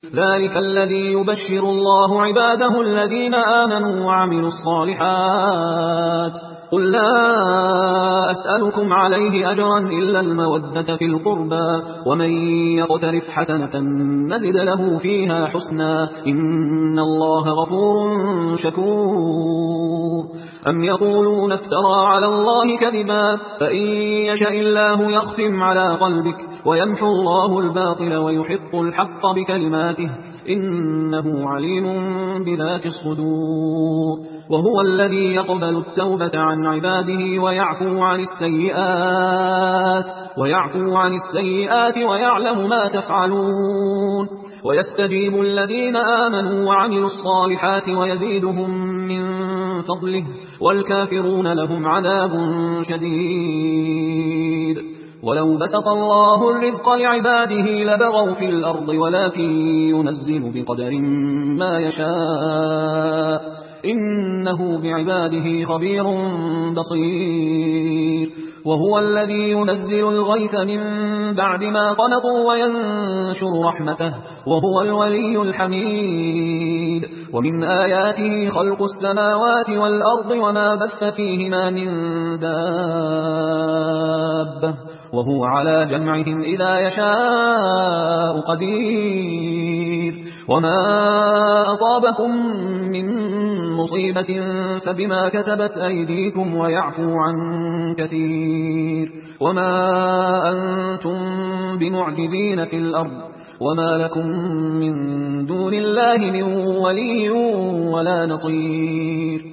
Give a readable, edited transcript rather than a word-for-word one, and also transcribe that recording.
ذلك الذي يبشر الله عباده الذين آمنوا وعملوا الصالحات قل لا أسألكم عليه أجرا إلا المودة في القربى ومن يقترف حسنة نزد له فيها حسنا إن الله غفور شكور أم يقولون افترى على الله كذبا فإن يشاء الله يختم على قلبك ويمحو الله الباطل ويحق الحق بكلماته إنه عليم بذات الصدور وهو الذي يقبل التوبة عن عباده ويعفو عن السيئات ويعلم ما تفعلون ويستجيب الذين آمنوا وعملوا الصالحات ويزيدهم من فضله والكافرون لهم عذاب شديد ولو بسط الله الرزق لعباده لبغوا في الأرض ولكن ينزل بقدر ما يشاء إنه بعباده خبير بصير وهو الذي ينزل الغيث من بعد ما قنطوا وينشر رحمته وهو الولي الحميد ومن آياته خلق السماوات والأرض وما بث فيهما من دابة وهو على جمعهم إذا يشاء قدير وما أصابكم من مصيبة فبما كسبت أيديكم ويعفو عن كثير وما أنتم بمعجزين في الأرض وما لكم من دون الله من ولي ولا نصير